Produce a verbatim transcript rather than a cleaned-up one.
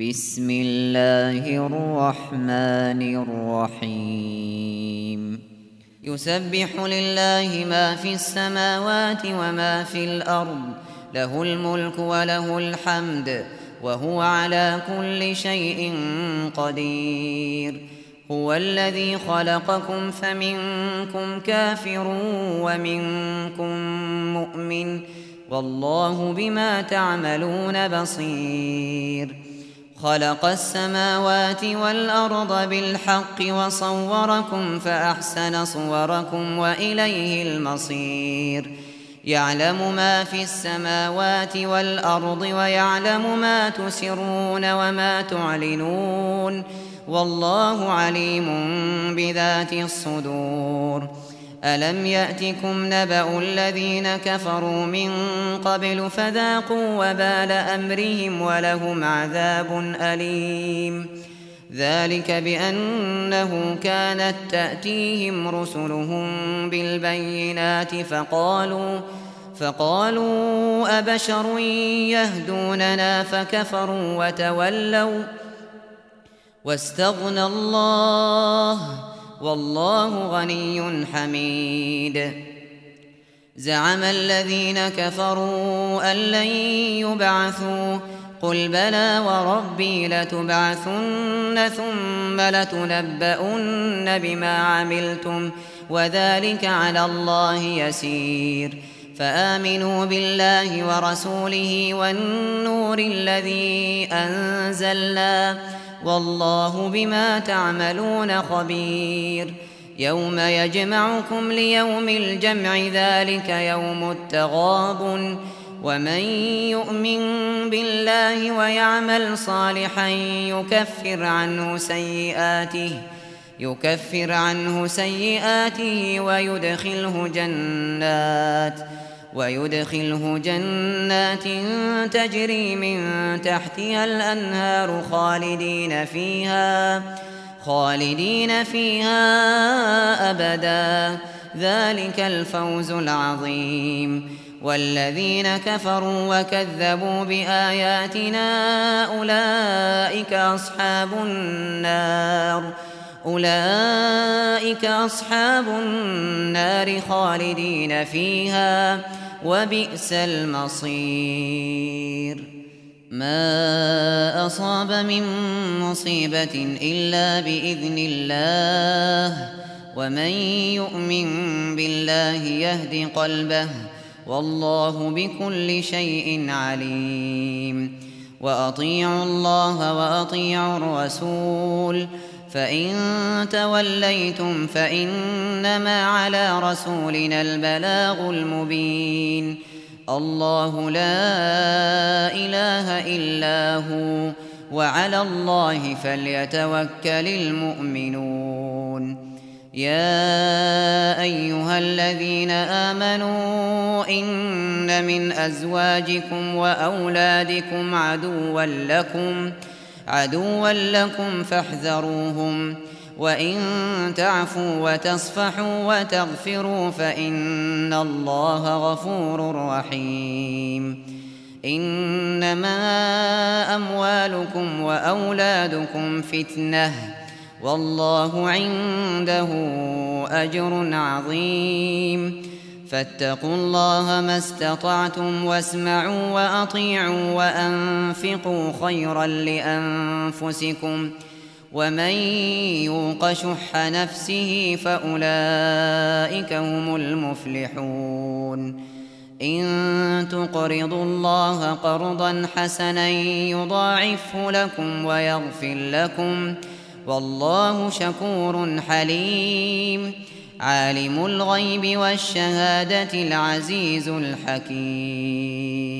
بسم الله الرحمن الرحيم يسبح لله ما في السماوات وما في الأرض له الملك وله الحمد وهو على كل شيء قدير هو الذي خلقكم فمنكم كافر ومنكم مؤمن والله بما تعملون بصير خلق السماوات والأرض بالحق وصوركم فأحسن صوركم وإليه المصير يعلم ما في السماوات والأرض ويعلم ما تسرون وما تعلنون والله عليم بذات الصدور ألم يأتكم نبأ الذين كفروا من قبل فذاقوا وبال أمرهم ولهم عذاب أليم ذلك بأنه كانت تأتيهم رسلهم بالبينات فقالوا فقالوا أبشر يهدوننا فكفروا وتولوا واستغنى الله والله غني حميد زعم الذين كفروا أن لن يبعثوا قل بلى وربي لتبعثن ثم لتنبؤن بما عملتم وذلك على الله يسير فآمنوا بالله ورسوله والنور الذي أنزلنا والله بما تعملون خبير يوم يجمعكم ليوم الجمع ذلك يوم التغابن ومن يؤمن بالله ويعمل صالحا يكفر عنه سيئاته يكفر عنه سيئاته ويدخله جنات ويدخله جنات تجري من تحتها الأنهار خالدين فيها خالدين فيها أبدا ذلك الفوز العظيم والذين كفروا وكذبوا بآياتنا أولئك أصحاب النار أولئك أصحاب النار خالدين فيها وبئس المصير ما أصاب من مصيبة إلا بإذن الله ومن يؤمن بالله يهد قلبه والله بكل شيء عليم وأطيعوا الله وأطيعوا الرسول فإن توليتم فإنما على رسولنا البلاغ المبين الله لا إله إلا هو وعلى الله فليتوكل المؤمنون يا أيها الذين آمنوا إن من أزواجكم وأولادكم عدوا لكم عدوا لكم فاحذروهم وإن تعفوا وتصفحوا وتغفروا فإن الله غفور رحيم إنما أموالكم وأولادكم فتنة والله عنده أجر عظيم فاتقوا الله ما استطعتم واسمعوا وأطيعوا وأنفقوا خيرا لأنفسكم ومن يوق شح نفسه فأولئك هم المفلحون إن تقرضوا الله قرضا حسنا يضاعفه لكم ويغفر لكم والله شكور حليم عالم الغيب والشهادة العزيز الحكيم